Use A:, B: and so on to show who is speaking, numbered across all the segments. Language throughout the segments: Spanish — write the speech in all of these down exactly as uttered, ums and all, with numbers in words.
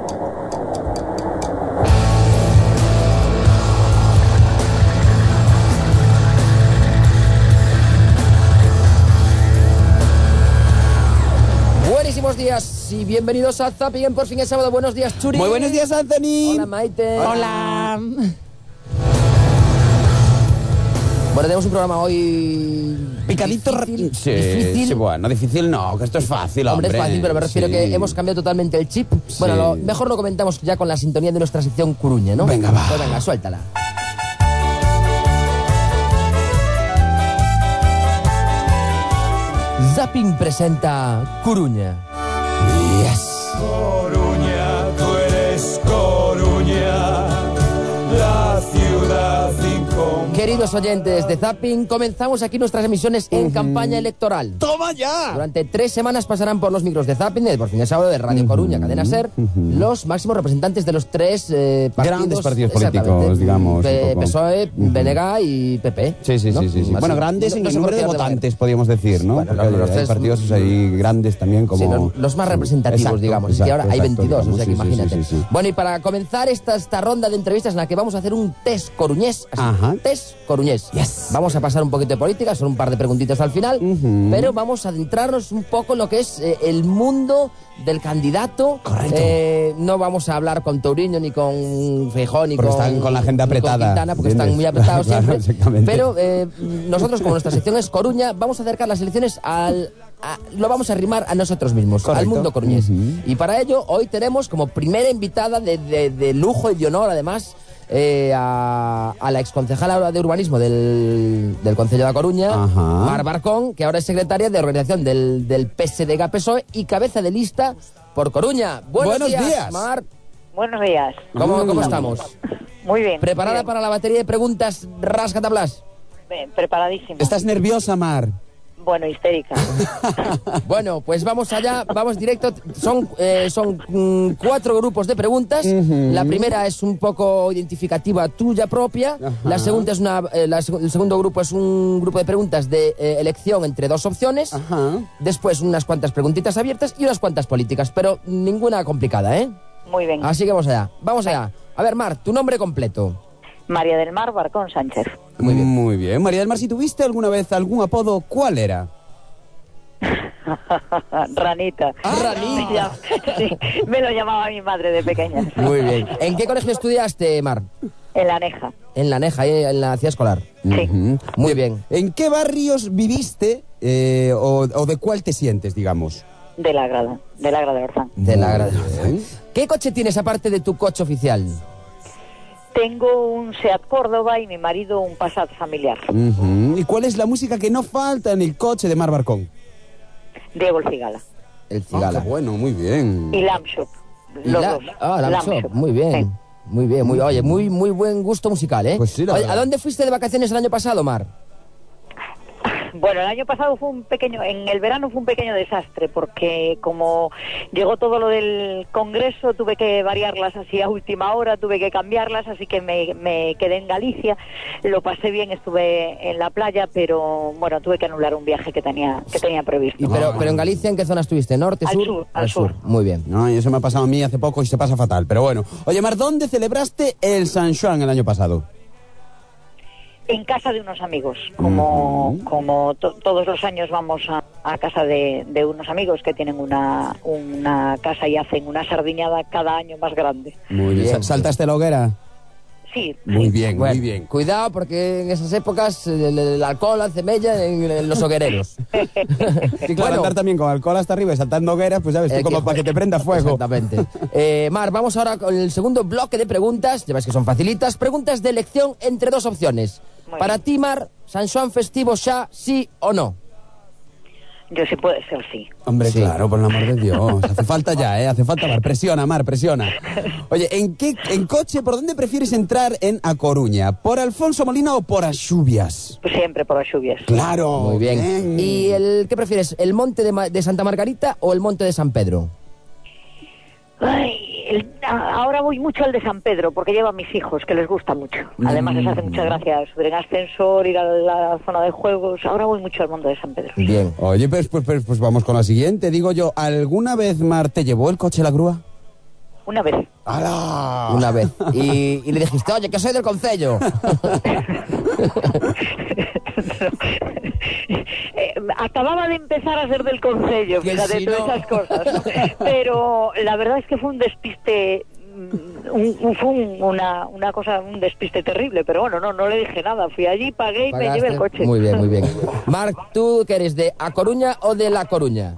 A: Buenísimos días y bienvenidos a Zapping. Por fin es sábado. Buenos días, Churi.
B: Muy buenos días, Anthony.
A: Hola, Maite.
B: Hola.
A: Bueno, tenemos un programa hoy
B: picadito.
A: difícil,
B: Sí,
A: difícil.
B: sí, bueno, difícil no, que esto es fácil, hombre.
A: Hombre, es fácil, pero me refiero
B: sí.
A: que hemos cambiado totalmente el chip.
B: Sí.
A: Bueno, lo, mejor lo comentamos ya con la sintonía de nuestra sección Coruña, ¿no?
B: Venga, va.
A: Pues venga, suéltala. Zapping presenta Coruña.
B: Yes.
C: Coruña, tú eres Coruña, la ciudad incomparable.
A: Queridos oyentes de Zapping, comenzamos aquí nuestras emisiones en uh-huh. campaña electoral.
B: ¡Toma ya!
A: Durante tres semanas pasarán por los micros de Zapping, de Por fin es sábado, de Radio uh-huh. Coruña, Cadena Ser, uh-huh. los máximos representantes de los tres eh, partidos.
B: Grandes partidos políticos, digamos.
A: P- P S O E, uh-huh. B N G y P P.
B: Sí, sí,
A: ¿no?
B: sí, sí, sí. Bueno, grandes no, en no el número de votantes, podríamos decir, ¿no?
A: Bueno,
B: Porque
A: los
B: hay
A: tres,
B: partidos ahí grandes también como...
A: Sí, los, los más representativos,
B: exacto,
A: digamos.
B: Exacto,
A: es que ahora
B: exacto,
A: hay veintidós,
B: digamos,
A: o sea que
B: sí,
A: imagínate.
B: Sí, sí, sí.
A: Bueno, y para comenzar esta, esta ronda de entrevistas en la que vamos a hacer un test coruñés, así,
B: Ajá.
A: test coruñés.
B: Yes.
A: Vamos a pasar un poquito de política, son un par de preguntitas al final,
B: uh-huh.
A: pero vamos a adentrarnos un poco en lo que es eh, el mundo del candidato.
B: Correcto.
A: Eh, no vamos a hablar con Touriño, ni con Feijón, ni
B: porque
A: con...
B: están con la agenda apretada.
A: Con Quintana, porque
B: ¿entiendes?
A: están muy apretados
B: Claro,
A: siempre.
B: exactamente.
A: Pero eh, nosotros, como nuestra sección es Coruña, vamos a acercar las elecciones al... A, lo vamos a arrimar a nosotros mismos,
B: correcto.
A: Al mundo coruñés.
B: Uh-huh.
A: Y para ello, hoy tenemos como primera invitada de, de, de lujo y de honor, además, eh, a, a la exconcejala de urbanismo del, del Concello de Coruña,
B: Ajá.
A: Mar Barcón, que ahora es secretaria de organización del, del P S D G P S O E y cabeza de lista por Coruña. Buenos,
B: Buenos
A: días,
B: días,
A: Mar.
D: Buenos días.
A: ¿Cómo,
B: Mm.
A: ¿Cómo estamos?
D: Muy bien.
A: ¿Preparada
D: muy bien.
A: para la batería de preguntas rascatablas?
D: Bien, preparadísimo.
B: ¿Estás nerviosa, Mar?
D: Bueno, histérica.
A: Bueno, pues vamos allá, vamos directo. Son, eh, son mm, cuatro grupos de preguntas. Uh-huh. La primera es un poco identificativa tuya propia. Uh-huh. La segunda es una, eh, la, el segundo grupo es un grupo de preguntas de eh, elección entre dos opciones.
B: Uh-huh.
A: Después unas cuantas preguntitas abiertas y unas cuantas políticas, pero ninguna complicada, ¿eh?
D: Muy bien.
A: Así que vamos allá, vamos allá. A ver, Mar, tu nombre completo.
D: María del Mar Barcón Sánchez.
B: Muy bien. Muy bien. María del Mar, si tuviste alguna vez algún apodo, ¿cuál era?
D: Ranita.
A: Ah, Ranita.
D: Me, llama, sí, me lo llamaba mi madre de pequeña.
A: Muy bien. ¿En qué colegio estudiaste, Mar?
D: En La Neja.
A: En La Neja, ahí en la ciudad escolar.
D: Sí.
B: Uh-huh.
A: Muy bien.
B: ¿En qué barrios viviste eh, o, o de cuál te sientes, digamos?
D: De la Grada, de la Grada de Orzán.
A: De la Grada. ¿Qué coche tienes aparte de tu coche oficial?
D: Tengo un Seat Córdoba y mi marido un Passat familiar.
B: Uh-huh. ¿Y cuál es la música que no falta en el coche de Mar Barcón?
D: Diego el Cigala.
A: El Cigala.
B: Ah, bueno, muy bien.
D: Y Lamb Shop.
A: Y
D: Los
A: la,
D: dos.
A: ah, Lamb Shop.
D: Shop.
A: Muy bien.
D: Sí.
A: Muy bien, muy, oye, muy, muy buen gusto musical, ¿eh?
B: Pues sí, la
A: Oye,
B: verdad.
A: ¿a dónde fuiste de vacaciones el año pasado, Mar?
D: Bueno, el año pasado fue un pequeño, en el verano fue un pequeño desastre, porque como llegó todo lo del Congreso, tuve que variarlas así a última hora, tuve que cambiarlas, así que me, me quedé en Galicia, lo pasé bien, estuve en la playa, pero bueno, tuve que anular un viaje que tenía que tenía previsto.
A: Y pero, pero en Galicia, ¿en qué zona estuviste? ¿Norte,
D: Al
A: sur?
D: sur, al sur.
A: Muy bien.
B: No, y eso me ha pasado a mí hace poco y se pasa fatal, pero bueno. Oye, Mar, ¿dónde celebraste el San Juan el año pasado?
D: En casa de unos amigos, como
B: Uh-huh.
D: como to- todos los años vamos a, a casa de, de unos amigos que tienen una, una casa y hacen una sardiñada cada año más grande.
B: Muy bien.
A: Bien.
B: ¿Saltaste la hoguera?
D: Sí,
B: Muy
D: sí.
B: bien,
A: Bueno,
B: muy bien.
A: Cuidado, porque en esas épocas el, el alcohol hace mella en, en los hoguereros.
B: Sí, claro, andar también con alcohol hasta arriba y saltando hogueras, pues sabes,
A: Eh,
B: tú como
A: que-
B: para que te prenda fuego.
A: Exactamente. Eh, Mar, vamos ahora con el segundo bloque de preguntas. Ya ves que son facilitas. Preguntas de elección entre dos opciones.
D: Muy
A: Para
D: bien.
A: ti, Mar, San Juan festivo xa, sí o no.
D: Yo sí puede ser, sí.
B: Hombre,
A: Sí.
B: claro, por el amor de Dios. Hace falta ya, ¿eh? Hace falta, Mar. Presiona, Mar, presiona. Oye, ¿en qué en coche, por dónde prefieres entrar en A Coruña? ¿Por Alfonso Molina o por Axubias?
D: Pues siempre por las lluvias.
B: Claro.
A: Muy bien. ¿Y el qué prefieres, el monte de, Ma- de Santa Margarita o el monte de San Pedro?
D: Ay, el- a- ahora voy mucho al de San Pedro porque llevo a mis hijos, que les gusta mucho. Además les hace mucha gracia subir en ascensor, ir a la zona de juegos. Ahora voy mucho al mundo de San Pedro.
A: Bien.
B: Oye, pues, pues, pues, pues vamos con la siguiente. Digo yo, ¿alguna vez, Mar, te llevó el coche a la grúa?
D: una vez.
B: ¡Hala!
A: Una vez. Y, y le dijiste, oye, que soy del concello.
D: eh, acababa de empezar a ser del concello,
A: Que
D: fíjate,
A: si
D: todas
A: no.
D: esas cosas, ¿no? Pero la verdad es que fue un despiste, un, un, fue un, una, una cosa, un despiste terrible, pero bueno, no, no le dije nada, fui allí, pagué y me llevé el coche.
A: Muy bien, muy bien. Marc, ¿tú qué eres, de A Coruña o de La Coruña?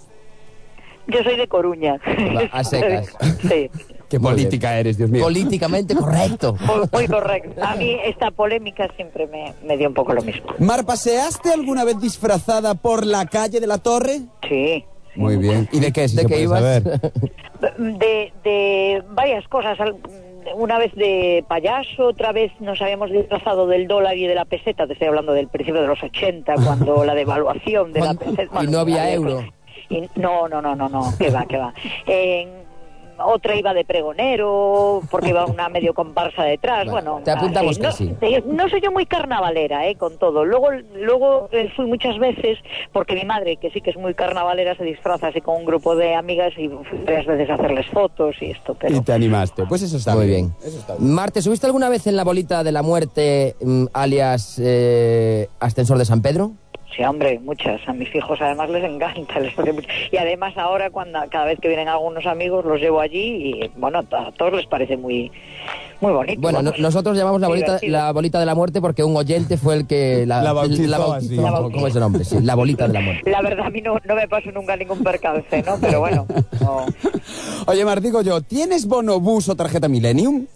D: Yo soy de Coruña.
A: Va, a secas.
D: Sí.
B: ¡Qué
A: Muy
B: política
A: bien.
B: eres, Dios mío!
A: Políticamente correcto.
D: Muy, muy correcto. A mí esta polémica siempre me, me dio un poco lo mismo.
B: Mar, ¿paseaste alguna vez disfrazada por la calle de la Torre?
D: Sí.
B: Muy bien. ¿Y de qué, si
A: ¿De
B: se
A: qué
B: puede
A: ibas?
B: saber?
D: De, de varias cosas. Al- Una vez de payaso, otra vez nos habíamos disfrazado del dólar y de la peseta. Te estoy hablando del principio de los ochenta, cuando la devaluación de la
A: Cuando-
D: peseta...
A: y no había
D: había-
A: euro.
D: y- no, no, no, no, no, que va, que va. En- otra iba de pregonero, porque iba una medio comparsa detrás.
A: Bueno,
D: Bueno,
A: te apuntamos
D: así.
A: que
D: no,
A: sí.
D: te- no soy yo muy carnavalera, eh, con todo. Luego, luego eh, fui muchas veces, porque mi madre, que sí que es muy carnavalera, se disfraza así con un grupo de amigas y fui varias veces a hacerles fotos y esto, pero...
B: Y te animaste. Pues eso está
A: Muy
B: bien.
A: bien.
B: Eso está bien.
A: Mar, ¿te subiste alguna vez en la bolita de la muerte, mm, alias eh, Ascensor de San Pedro?
D: Sí, hombre, muchas. A mis hijos además les encanta. Les hace mucho. Y además ahora, cuando cada vez que vienen algunos amigos, los llevo allí y, bueno, a todos les parece muy muy bonito.
A: Bueno, no-
D: vamos.
A: nosotros llamamos la bolita,
D: Divertido.
A: la bolita de la muerte porque un oyente fue el que la,
B: La bautizó
A: la
B: así.
A: ¿Cómo-
D: La
A: ¿Cómo
D: bautizó.
A: es el nombre? Sí, la bolita de la muerte.
D: La verdad, a mí no, no me pasó nunca ningún percance, ¿no? Pero bueno, no.
B: Oye, Mar, digo yo, ¿tienes bonobús o tarjeta Millennium?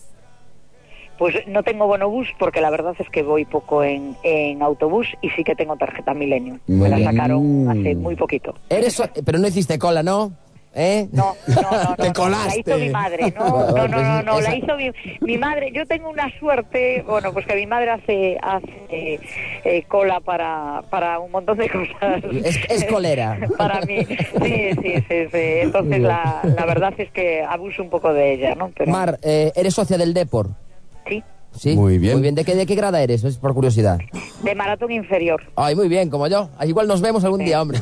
D: Pues no tengo bonobús porque la verdad es que voy poco en, en autobús y sí que tengo tarjeta Millennium.
B: Muy
D: Me la
B: bien.
D: sacaron hace muy poquito.
A: Eres, so- pero no hiciste cola, ¿no? ¿Eh?
D: No, no, no, no,
B: Te
D: no,
B: colaste.
D: la hizo mi madre, no,
A: Bueno,
D: no, no,
A: pues
D: no, no,
A: esa-
D: la hizo mi, mi madre. Yo tengo una suerte, bueno, pues que mi madre hace, hace eh, cola para, para un montón de cosas.
A: Es- es colera.
D: Para mí, sí, sí, sí, sí. Entonces la, la verdad es que abuso un poco de ella, ¿no? Pero
A: Mar, eh, ¿eres socia del Depor?
D: sí,
A: Sí.
B: Muy bien.
A: Muy bien. ¿De qué, de qué grada eres? Es por curiosidad.
D: de maratón inferior.
A: Ay, muy bien, como yo. Igual nos vemos algún
D: Sí.
A: día, hombre.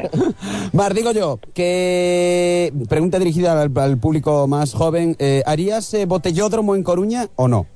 B: Mar, digo yo, que... Pregunta dirigida al, al público más joven. eh, ¿Harías eh, botellódromo en Coruña o no?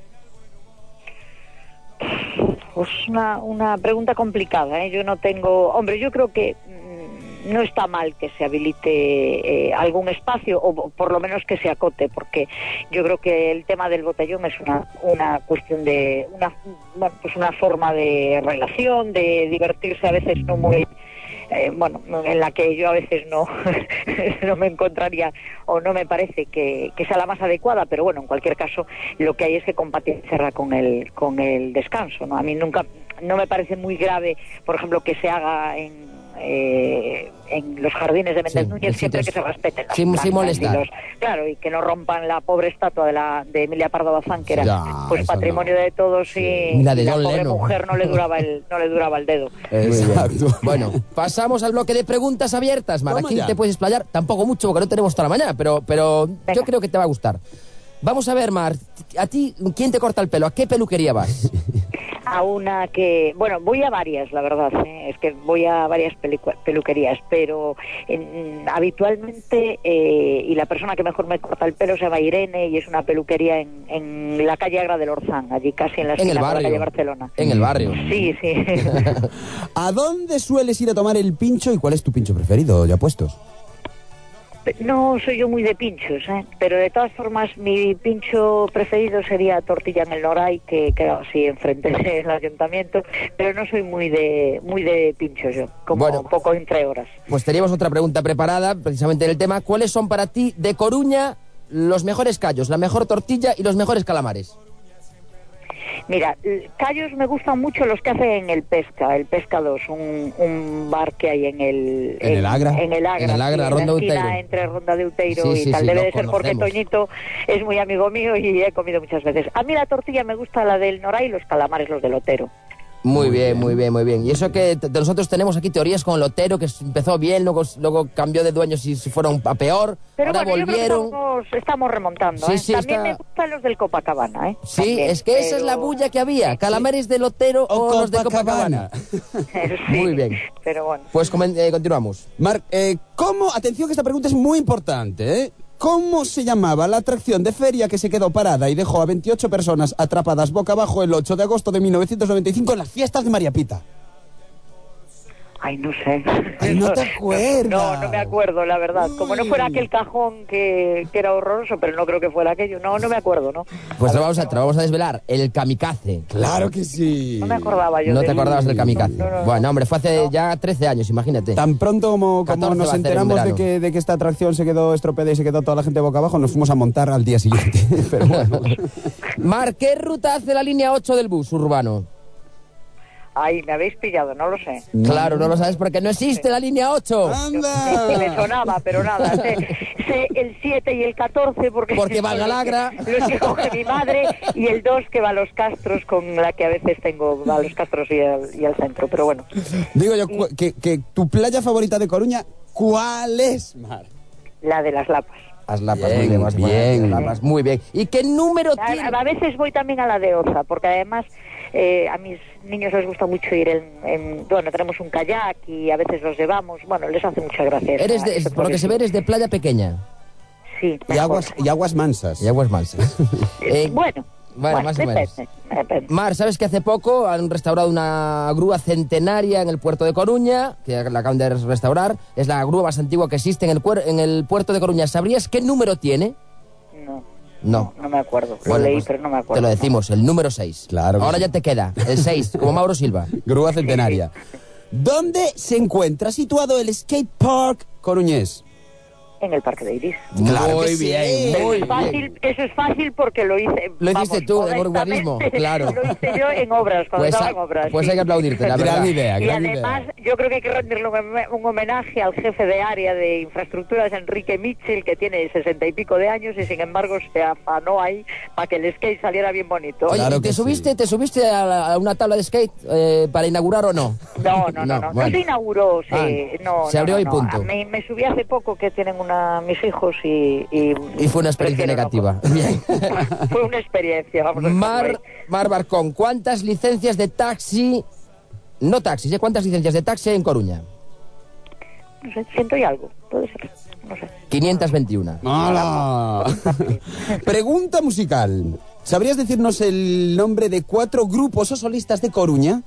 D: Pues una, una pregunta complicada, ¿eh? Yo no tengo... Hombre, yo creo que mm, no está mal que se habilite eh, algún espacio, o por lo menos que se acote, porque yo creo que el tema del botellón es una, una cuestión de... Una, bueno, pues una forma de relación, de divertirse a veces no muy... Eh, bueno, en la que yo a veces no, no me encontraría o no me parece que, que sea la más adecuada, pero bueno, en cualquier caso lo que hay es que compatibilizarla con el con el descanso, ¿no? A mí nunca, no me parece muy grave, por ejemplo, que se haga en eh, en los jardines de Méndez
A: Sí,
D: Núñez,
A: en
D: siempre
A: sitios-
D: que se respeten las
A: sin- sin
D: plantas
A: molestar.
D: y los- claro, y que no rompan la pobre estatua de la de Emilia Pardo Bazán, que era
B: Ya,
D: pues
B: eso
D: patrimonio
B: no.
D: de todos, y,
A: Y la de
D: y la
A: John
D: pobre
A: Lennon.
D: mujer no le duraba el no le duraba el dedo.
B: Exacto.
A: Bueno, pasamos al bloque de preguntas abiertas, Mar.
B: Toma
A: Aquí
B: ya.
A: te puedes explayar, tampoco mucho porque no tenemos toda la mañana, pero, pero yo
D: Venga.
A: creo que te va a gustar. Vamos a ver, Mar, a ti, ¿quién te corta el pelo? ¿A qué peluquería vas?
D: A una que, bueno, voy a varias, la verdad, ¿eh? Es que voy a varias pelicu- peluquerías, pero en- habitualmente, eh, y la persona que mejor me corta el pelo se llama Irene, y es una peluquería en, en la calle Agra del Orzán, allí casi en la
A: En
D: esquina
A: el
D: con la calle
A: barrio.
D: Barcelona.
A: En el barrio.
D: Sí, sí.
B: ¿A dónde sueles ir a tomar el pincho y cuál es tu pincho preferido, ya puestos?
D: No soy yo muy de pinchos, ¿eh? Pero de todas formas mi pincho preferido sería tortilla en el Noray, que queda así enfrente del ayuntamiento, pero no soy muy de muy de pinchos yo, como
A: Bueno.
D: un poco entre horas.
A: Pues teníamos otra pregunta preparada, precisamente en el tema. ¿Cuáles son para ti, de Coruña, los mejores callos, la mejor tortilla y los mejores calamares?
D: Mira, l- callos me gustan mucho los que hacen en el Pesca, el Pesca dos, un, un bar que hay en el...
B: ¿En el Agra?
D: En el Agra,
A: En el Agra,
D: sí,
A: Ronda
D: la esquina
A: Outeiro.
D: entre Ronda de Uteiro
A: Sí,
D: y
A: sí,
D: tal.
A: sí,
D: Debe
A: lo
D: de ser porque
A: conocemos.
D: Toñito es muy amigo mío y he comido muchas veces. A mí la tortilla me gusta la del Noray y los calamares los del Otero.
A: Muy, bien, muy bien, muy bien. Y eso que t- nosotros tenemos aquí teorías con el Otero, que s- empezó bien, luego, luego cambió de dueños y se fueron a peor,
D: Pero
A: ahora
D: bueno, yo creo que
A: volvieron.
D: estamos, estamos remontando.
A: Sí,
D: ¿eh?
A: sí,
D: También
A: está-
D: me gustan los del Copacabana. ¿eh?
A: Sí,
D: También,
A: es que esa es la
D: pero-
A: bulla que había, calamares del Otero o, los de Copacabana.
D: Sí,
A: Muy bien.
D: Pero bueno.
A: Pues comen- eh, continuamos.
B: Mar, eh, ¿cómo? Atención que esta pregunta es muy importante, ¿eh? ¿Cómo se llamaba la atracción de feria que se quedó parada y dejó a veintiocho personas atrapadas boca abajo el ocho de agosto de mil novecientos noventa y cinco en las fiestas de María Pita?
D: Ay, no sé.
B: Ay, no te acuerdas.
D: No, no me acuerdo, la verdad. Como no fuera aquel cajón que, que era horroroso, pero no creo que fuera aquello. No, no me acuerdo, ¿no?
A: Pues te vamos a, te lo vamos a desvelar. El kamikaze.
B: Claro que sí.
D: No me acordaba yo
A: No
D: de
A: te
D: él.
A: acordabas del kamikaze.
D: No, no, no.
A: Bueno, hombre, fue hace ya trece años, imagínate.
B: Tan pronto como, como
A: catorce
B: nos
A: va a hacer en
B: enteramos de
A: verano.
B: que, de que esta atracción se quedó estropeada y se quedó toda la gente boca abajo, nos fuimos a montar al día siguiente. Pero bueno.
A: Mar, ¿qué ruta hace la línea ocho del bus urbano?
D: Ay, me habéis pillado, no lo sé.
A: Claro, no lo sabes porque no existe la línea ocho.
B: ¡Anda!
D: Me sonaba, pero nada. Sé, sé el siete y el catorce porque...
A: Porque va a Galagra.
D: Los que coge mi madre, y el dos que va a Los Castros, con la que a veces tengo, va a Los Castros y al, y al centro, pero bueno.
B: Digo yo, cu- que, que tu playa favorita de Coruña, ¿cuál es, Mar?
D: La de las Lapas.
A: Las lapas,
B: Bien,
A: muy bien, vas
B: bien.
A: Las lapas, muy bien. ¿Y qué número tiene?
D: A, a veces voy también a la de Oza, porque además eh, a mis niños les gusta mucho ir en, en... Bueno, tenemos un kayak y a veces los llevamos. Bueno, les hace mucha gracia.
A: Eres
D: esa-
A: de,
D: ese
A: por lo que se ve, eres de playa pequeña.
D: Sí,
B: Y
D: mejor.
B: aguas, y aguas mansas.
A: Y aguas mansas. Eh,
D: Bueno,
A: bueno, más o menos.
D: depende, depende.
A: Mar, ¿sabes que hace poco han restaurado una grúa centenaria en el puerto de Coruña? Que la acaban de restaurar. Es la grúa más antigua que existe en el, cuer- en el puerto de Coruña. ¿Sabrías qué número tiene?
D: No,
A: No.
D: no me acuerdo. Lo
A: Bueno,
D: leí,
A: pues
D: pero no me
A: te
D: acuerdo.
A: lo decimos, el número seis.
B: Claro que
A: Ahora
B: sí.
A: ya te queda, el seis, como Mauro Silva.
B: Grúa centenaria. ¿Dónde se encuentra situado el skate park coruñés?
D: En el Parque de Iris.
B: Claro
A: muy
B: que sí.
A: bien, muy
D: es fácil,
A: bien.
D: eso es fácil porque lo hice.
A: Lo
D: vamos,
A: hiciste tú, de urbanismo,
D: modestamente,
A: claro.
D: Lo hice yo en obras, cuando
A: Pues,
D: estaba
A: a-
D: en obras.
A: pues
D: sí.
A: hay que aplaudirte, la verdad.
B: Gran idea,
D: Y
B: gran
D: además,
B: idea.
D: yo creo que hay que rendirle un, hom- un homenaje al jefe de área de infraestructuras, Enrique Mitchell, que tiene sesenta y pico de años y sin embargo se afanó ahí para que el skate saliera bien bonito.
A: Oye,
B: Claro
A: ¿te
B: que
A: subiste,
B: sí.
A: te subiste a, la- a una tabla de skate eh, para inaugurar o no?
D: No, no, no, no. No,
A: bueno.
D: se inauguró, se,
A: Ah,
D: no,
A: se
D: no,
A: abrió
D: no,
A: y
D: no.
A: punto.
D: A mí- me subí hace poco que tienen una mis hijos y... Y,
A: Y fue una experiencia
D: prefiero no
A: negativa. Bien.
D: con- Fue una experiencia, vamos a
A: Mar,
D: dejarlo
A: Mar Barcón, ¿cuántas licencias de taxi, no taxis, ¿eh? ¿Cuántas licencias de taxi hay en Coruña?
D: ahí. No sé, ciento y algo, puede ser, no sé.
A: quinientas veintiuno.
B: ¡Hala! Pregunta musical. ¿Sabrías decirnos el nombre de cuatro grupos o solistas de Coruña?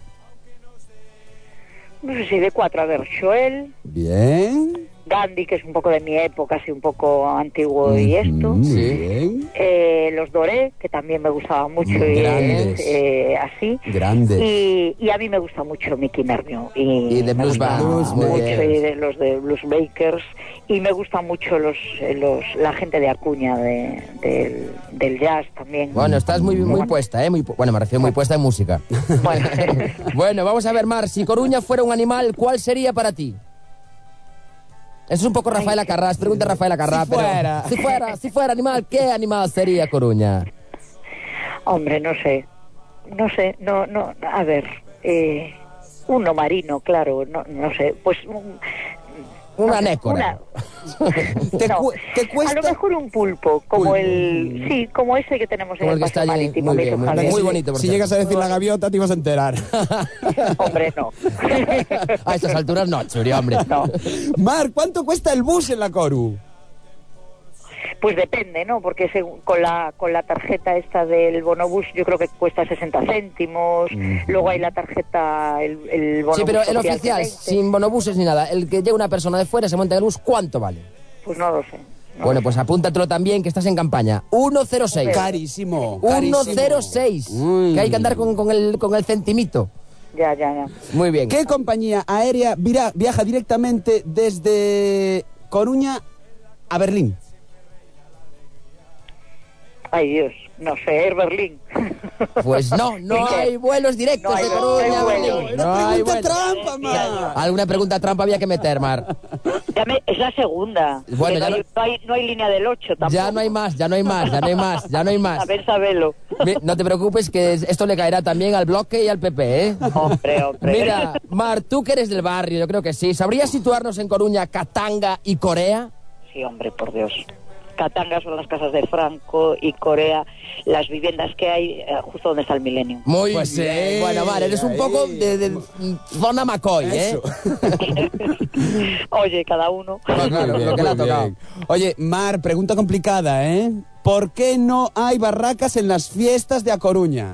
D: No sé si de cuatro, a ver, Joel,
B: Bien.
D: Gandhi, que es un poco de mi época, así un poco antiguo y esto.
B: Muy
A: Sí.
B: bien.
D: Eh, los Doré, que también me gustaba mucho y
B: Grandes.
D: es, eh, así.
B: Grandes.
D: Y, y a mí me gusta mucho Mickey Mernio. Y,
A: Y de
D: me
A: Blues
D: gusta
A: Band, muy
D: mucho,
A: bien.
D: y de los de Blues Bakers. Y me gusta mucho los, eh, los la gente de Acuña, de, del, del jazz también.
A: Bueno, estás muy, muy
D: Bueno.
A: puesta, ¿eh? Muy, pu- bueno, me refiero muy puesta en música.
D: Bueno.
A: Bueno, vamos a ver, Mar, si Coruña fuera un animal, ¿cuál sería para ti? Eso es un poco Rafaela Carrás, pregunta a Rafaela Carrás.
B: Si
A: pero
B: fuera.
A: si fuera, si fuera animal, ¿qué animal sería Coruña?
D: Hombre, no sé. No sé, no, no, a ver. Eh, uno marino, claro, no, no sé. Pues un-
A: Una
D: no sé,
A: nécora.
B: ¿Te,
D: No.
B: cu- te
D: A lo
B: cuesta?
D: mejor un pulpo, como
B: Pulpo.
D: el... Sí, como ese que tenemos
A: Como
D: en
A: el
D: el
A: que está
D: paseo
A: allí,
D: marítimo.
A: muy
D: me
A: bien,
D: hizo
A: muy
D: Javier.
A: bien. Muy bonito, por
B: Si
A: cierto.
B: llegas a decir la gaviota, te ibas a enterar.
D: Hombre, no.
A: A estas alturas no, Churi, hombre.
D: No.
B: Mar, ¿cuánto cuesta el bus en la Coru?
D: Pues depende, ¿no? Porque según, con la con la tarjeta esta del bonobús yo creo que cuesta sesenta céntimos. Luego hay la tarjeta, el, el bonobús
A: Sí, pero el
D: social de
A: oficial,
D: veinte.
A: sin bonobuses ni nada, el que lleva una persona de fuera, se monta en el bus, ¿cuánto vale?
D: Pues no lo sé. No
A: Bueno,
D: lo
A: pues apúntatelo también, que estás en campaña. ciento seis.
B: Carísimo.
A: ciento seis.
B: Uy.
A: Que hay que andar con, con el, con el centimito.
D: sé. Ya, ya, ya.
A: Muy bien.
B: ¿Qué compañía aérea vira- viaja directamente desde Coruña a Berlín?
D: Ay, Dios. No sé, Air Berlín.
A: Pues no, no
D: Sí,
A: hay vuelos directos
D: no hay
A: de
D: vuelos,
A: Coruña
D: no
A: a
D: hay
A: Berlín.
D: vuelos.
A: No
B: Una
A: hay
B: pregunta
A: vuelos.
B: trampa, Mar.
A: Alguna pregunta trampa había que meter, Mar.
D: Ya me- es la segunda.
A: Bueno,
D: Que
A: ya
D: no, hay,
A: no-
D: no, hay, no hay línea del ocho tampoco.
A: Ya no hay más, ya no hay más, ya no hay más, ya no hay más.
D: A ver, sabelo.
A: Mi- No te preocupes que esto le caerá también al bloque y al P P, ¿eh?
D: Hombre, hombre.
A: Mira, Mar, tú que eres del barrio, yo creo que sí. ¿Sabrías situarnos en Coruña, Katanga y Corea?
D: Sí, hombre, por Dios. Katanga son las casas de Franco y Corea las viviendas que hay eh, justo donde está el Milenio.
A: Muy
B: Pues
A: bien.
B: sí,
A: Bueno, Mar, eres un
B: ahí.
A: poco de, de zona McCoy, ¿eh?
B: Eso.
D: Oye, cada uno.
A: Ah, claro,
B: Muy bien,
A: lo que le ha
B: muy
A: tocado.
B: bien. Oye, Mar, pregunta complicada, ¿eh? ¿Por qué no hay barracas en las fiestas de A Coruña?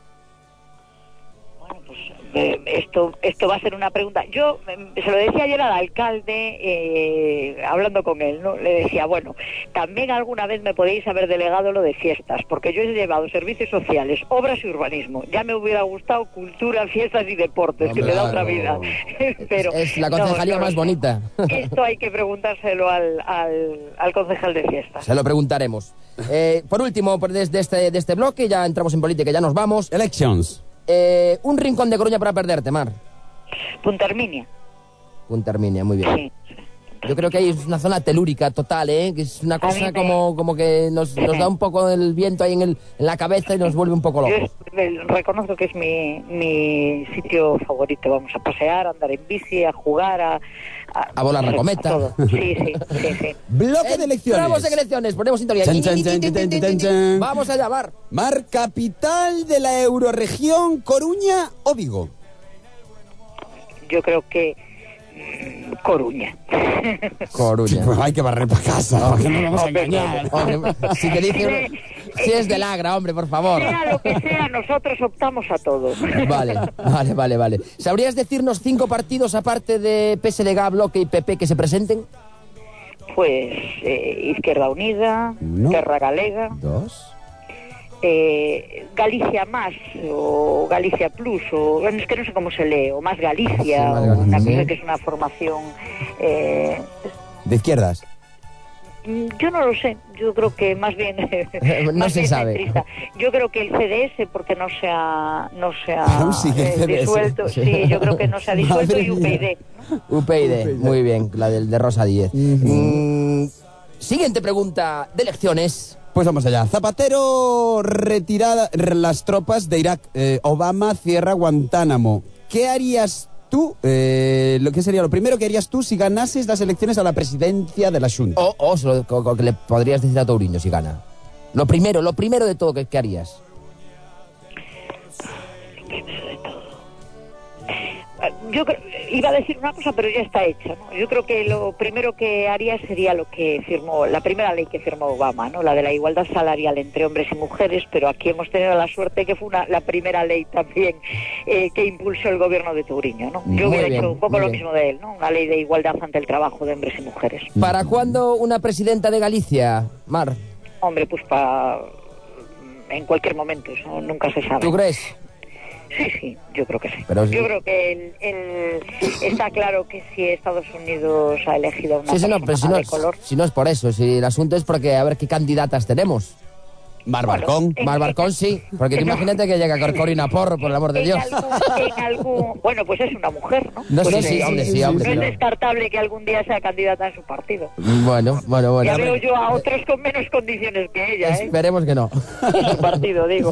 D: Bueno, pues eh, esto esto va a ser una pregunta. Yo eh, se lo decía ayer al alcalde, eh, hablando con él, ¿no? Le decía, bueno, también alguna vez me podéis haber delegado lo de fiestas, porque yo he llevado servicios sociales, obras y urbanismo. Ya me hubiera gustado cultura, fiestas y deportes,
A: Hombre,
D: que me da
A: claro.
D: otra vida. Pero
A: Es la
D: no,
A: concejalía
D: no lo
A: más
D: sé.
A: bonita.
D: Esto hay que preguntárselo al, al, al concejal de fiestas.
A: Se lo preguntaremos. Eh, por último, por desde este, de este bloque, ya entramos en política, ya nos vamos.
B: Elections.
A: Eh, un rincón de Coruña para perderte, Mar.
D: Punta Herminia.
A: Punta Herminia, muy bien.
D: Sí.
A: Yo creo que ahí es una zona telúrica total, ¿eh? Que es una
D: A
A: cosa
D: mí me-
A: como, como que nos, nos da un poco el viento ahí en, el, en la cabeza y nos vuelve un poco
D: Yo
A: locos.
D: es- eh, reconozco que es mi, mi sitio favorito. Vamos a pasear, a andar en bici, a jugar, a...
A: A volar la cometa.
D: todo. Sí, sí, sí, sí.
B: Bloque de elecciones.
A: Entramos en elecciones, ponemos sintonía.
B: Chan, chan, chan, chan, chan, chan.
A: Vamos allá, Mar.
B: Mar, capital de la euroregión, Coruña o Vigo.
D: Yo creo que mm, Coruña.
A: Coruña.
B: Pues hay que barrer para casa, ¿para qué nos vamos a
D: Hombre,
B: engañar?
A: Hombre, si te dice... Si es del Agra, hombre, por favor.
D: Sea lo que sea, nosotros optamos a todo.
A: Vale, vale, vale, vale. ¿Sabrías decirnos cinco partidos aparte de P S D G, Bloque y P P que se presenten?
D: Pues eh, Izquierda Unida,
B: Uno.
D: Terra Galega,
B: Dos.
D: eh, Galicia Más o Galicia Plus, o bueno, es que no sé cómo se lee, o Más Galicia,
A: Sí, Más
D: o
A: Galicia,
D: una
A: sí.
D: cosa que es una formación... eh,
B: De izquierdas.
D: Mm, Yo no lo sé, yo creo que más bien
A: No
D: más
A: se
D: bien
A: sabe.
D: centrista. Yo creo que el C D S porque no se ha no se ha
B: Aún sigue el
D: eh,
B: C D S.
D: disuelto, sí, yo creo que no se ha disuelto
B: Madre
D: y U P y D.
A: U P y D, muy bien, la del de Rosa Díez. Mm, siguiente pregunta de elecciones.
B: Pues vamos allá. Zapatero retirada las tropas de Irak. Eh, Obama cierra Guantánamo. ¿Qué harías tú? Eh, lo que sería lo primero que harías tú si ganases las elecciones a la presidencia de la Xunta.
A: O, o se lo co- co- que le podrías decir a Touriño si gana. Lo primero, lo primero de todo que, que harías.
D: Yo creo- iba a decir una cosa, pero ya está hecha, ¿no? Yo creo que lo primero que haría sería lo que firmó, la primera ley que firmó Obama, ¿no? La de la igualdad salarial entre hombres y mujeres, pero aquí hemos tenido la suerte que fue una, la primera ley también eh, que impulsó el gobierno de Touriño, ¿no?
A: Muy
D: Yo hubiera
A: bien,
D: hecho un poco
A: muy
D: lo
A: bien.
D: mismo de él, ¿no? Una ley de igualdad ante el trabajo de hombres y mujeres.
A: ¿Para cuándo una presidenta de Galicia, Mar?
D: Hombre, pues para... en cualquier momento, eso nunca se sabe.
A: ¿Tú crees?
D: Sí, sí, yo creo que sí.
A: Pero sí.
D: Yo creo que el, el- está claro que si Estados Unidos ha elegido a una
A: Sí, sí, no,
D: persona
A: pero si no,
D: de
A: es,
D: color...
A: si no es por eso, si el asunto es porque a ver qué candidatas tenemos.
B: Mar
D: Bueno,
B: Barcón.
D: en-
A: Mar Barcón sí, porque tú
D: No.
A: imagínate que llega Corina Porro, por el amor de
D: en
A: Dios.
D: algún, en algún- bueno, pues es una mujer, ¿no?
A: No,
D: Pues,
A: sí, sí,
D: eh,
A: hombre, sí,
D: no
A: hombre,
D: es
A: pero-
D: descartable que algún día sea candidata en su partido.
A: Bueno, bueno, bueno.
D: Ya veo yo a otros con menos condiciones que ella, ¿eh?
A: Esperemos que no.
D: En su partido, digo.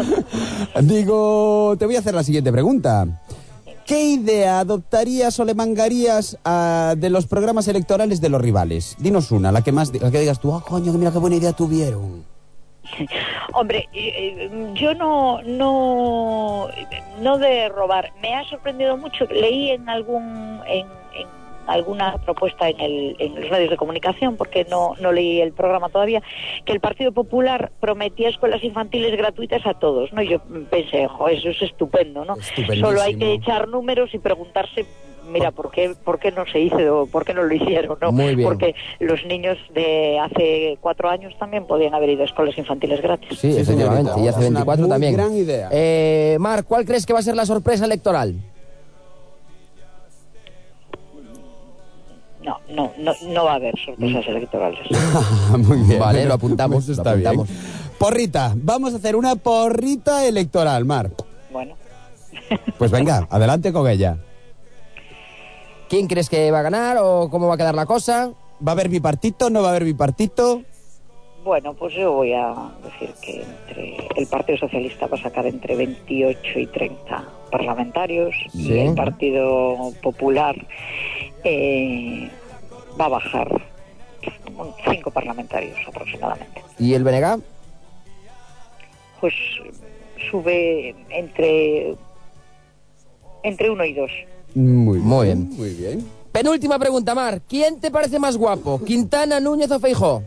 B: Digo, te voy a hacer la siguiente pregunta. ¿Qué idea adoptarías o le mangarías a- de los programas electorales de los rivales? Dinos una, la que más, la que digas tú, ah, coño, que mira qué buena idea tuvieron.
D: Hombre, eh, yo no, no, no de robar. Me ha sorprendido mucho. Leí en algún, en, en alguna propuesta en, el, en los medios de comunicación, porque no, no leí el programa todavía, que el Partido Popular prometía escuelas infantiles gratuitas a todos, ¿no? Y yo pensé, jo, eso es estupendo, ¿no?
B: Estupendísimo.
D: Solo hay que echar números y preguntarse, mira, ¿por qué, por qué no se hizo, por qué no lo hicieron, ¿no?
A: Muy bien.
D: Porque los niños de hace cuatro años también podían haber ido a escuelas infantiles gratis.
A: Sí,
B: Sí,
A: efectivamente,
B: señorita,
A: y hace
B: es una
A: veinticuatro
B: muy
A: también.
B: gran idea.
A: Eh, Mar, ¿cuál crees que va a ser la sorpresa electoral?
D: No, no, no, no va a haber sorpresas electorales.
B: Muy bien.
A: Vale, lo apuntamos,
B: Eso
A: lo
B: está
A: apuntamos.
B: bien. Porrita, vamos a hacer una porrita electoral, Mar.
D: Bueno,
B: Pues venga, adelante con ella.
A: ¿Quién crees que va a ganar o cómo va a quedar la cosa?
B: ¿Va a haber bipartito? ¿No va a haber bipartito?
D: bueno, pues yo voy a decir que entre el Partido Socialista va a sacar entre veintiocho y treinta parlamentarios
A: Sí.
D: y el Partido Popular eh, va a bajar cinco parlamentarios aproximadamente.
A: ¿Y el B N G?
D: Pues sube entre entre uno y dos.
B: Muy bien.
A: Muy bien.
B: Muy bien.
A: Penúltima pregunta, Mar. ¿Quién te parece más guapo? ¿Quintana, Núñez o Feijóo?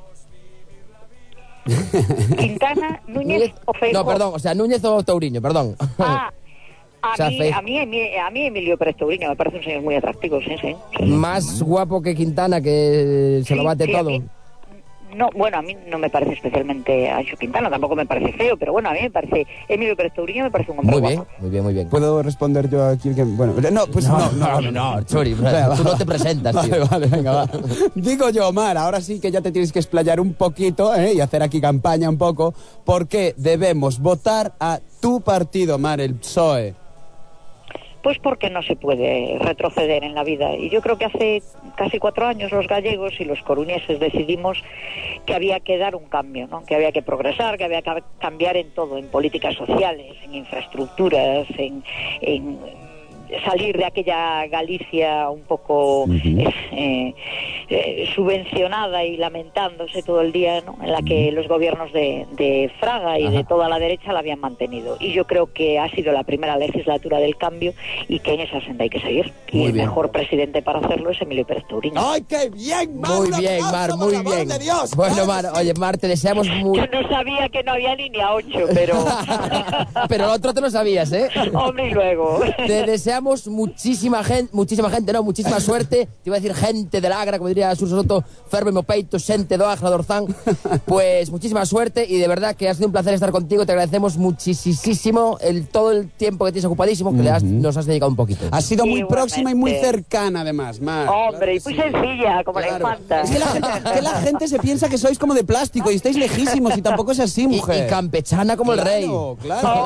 D: Quintana, Núñez o Feijóo.
A: No, perdón, o sea, Núñez o Touriño, perdón.
D: Ah, a,
A: O sea,
D: mí,
A: Fei-
D: a, mí, a mí Emilio Pérez Touriño me parece un señor muy atractivo, sí, sí. sí.
A: Más guapo que Quintana, que se lo
D: Sí,
A: bate
D: sí, a
A: todo.
D: mí- No, bueno, a mí no me parece especialmente Ancho Quintana, tampoco me parece feo, pero bueno, a mí me parece, Emilio Pérez Touriño me parece un hombre
A: Muy bien,
D: guapo.
A: muy bien, muy bien.
B: ¿Puedo responder yo aquí? Que, bueno, no, pues no, no, no,
A: no, sorry,
B: Venga,
A: tú
B: va.
A: no te presentas,
B: Vale,
A: tío.
B: vale, venga, va. Digo yo, Mar, ahora sí que ya te tienes que explayar un poquito, ¿eh? Y hacer aquí campaña un poco, porque debemos votar a tu partido, Mar, el P S O E.
D: Pues porque no se puede retroceder en la vida. Y yo creo que hace casi cuatro años los gallegos y los coruñeses decidimos que había que dar un cambio, ¿no? Que había que progresar, que había que cambiar en todo, en políticas sociales, en infraestructuras, en, en salir de aquella Galicia un poco uh-huh. eh, eh, subvencionada y lamentándose todo el día, ¿no? En la que los gobiernos de, de Fraga y Ajá. de toda la derecha la habían mantenido. Y yo creo que ha sido la primera legislatura del cambio y que en esa senda hay que seguir. Y
A: muy
D: el
A: bien.
D: mejor presidente para hacerlo es Emilio Pérez Touriño.
B: ¡Ay, qué bien, Mar!
A: Muy bien, Mar, muy bien.
B: De Dios,
A: bueno, Mar, oye, Mar, te deseamos muy...
D: Yo no sabía que no había línea ocho, pero...
A: pero lo otro te lo sabías, ¿eh?
D: Hombre, y luego...
A: Te deseamos muchísima gente, muchísima gente, no, muchísima suerte. Te iba a decir gente del Agra, como diría Surso Soto, ferme mo peito, xente do Agra, do Orzán. Pues muchísima suerte y de verdad que ha sido un placer estar contigo. Te agradecemos muchísimo el, todo el tiempo que tienes ocupadísimo, que uh-huh. le has, nos has dedicado un poquito.
B: Has sido muy Igualmente. próxima y muy cercana, además, Mar.
D: Hombre, claro y muy sí. sencilla, como claro. la infanta.
B: Es que la, gente, que la gente se piensa que sois como de plástico y estáis lejísimos y tampoco es así, mujer.
A: Y, y campechana como
B: claro,
A: el rey.
B: Claro,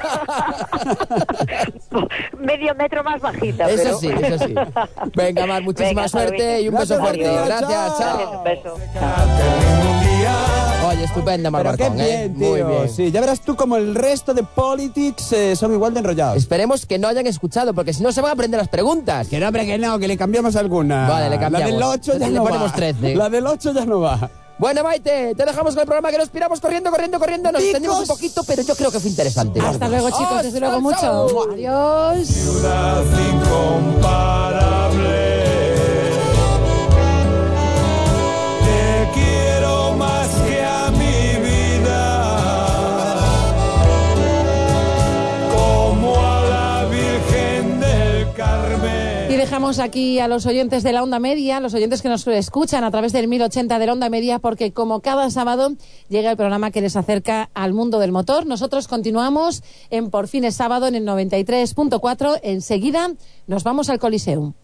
D: oh. Medio metro más bajita.
A: Eso
D: pero...
A: sí, eso sí. Venga, Mar, muchísima Venga, suerte y un
B: Gracias,
A: beso fuerte.
B: María,
A: Gracias,
B: chao.
A: chao.
D: Gracias, un beso.
A: Oye, estupenda, Mar
B: Pero
A: Barcón,
B: qué bien,
A: ¿eh?
B: tío.
A: Muy bien.
B: Sí, ya verás tú como el resto de politics eh, son igual de enrollados.
A: Esperemos que no hayan escuchado, porque si no se van a aprender las preguntas.
B: Que no, hombre, que no, que le cambiamos alguna.
A: Vale, le cambiamos.
B: La del ocho ya
A: le
B: no
A: ponemos
B: va.
A: trece.
B: La del ocho ya no va.
A: Bueno, Maite, te dejamos con el programa que nos piramos corriendo, corriendo, corriendo. Nos
B: Chicos.
A: extendimos un poquito, pero yo creo que fue interesante.
E: Hasta luego, chicos. Desde luego mucho. Adiós.
C: Ciudad incomparable. Te quiero más que a mi vida, como a la Virgen del Carmen.
E: Y dejamos aquí a los oyentes de la Onda Media, los oyentes que nos escuchan a través del mil ochenta de la Onda Media, porque como cada sábado llega el programa que les acerca al mundo del motor. Nosotros continuamos en Por fin es sábado en el noventa y tres punto cuatro. Enseguida nos vamos al Coliseum.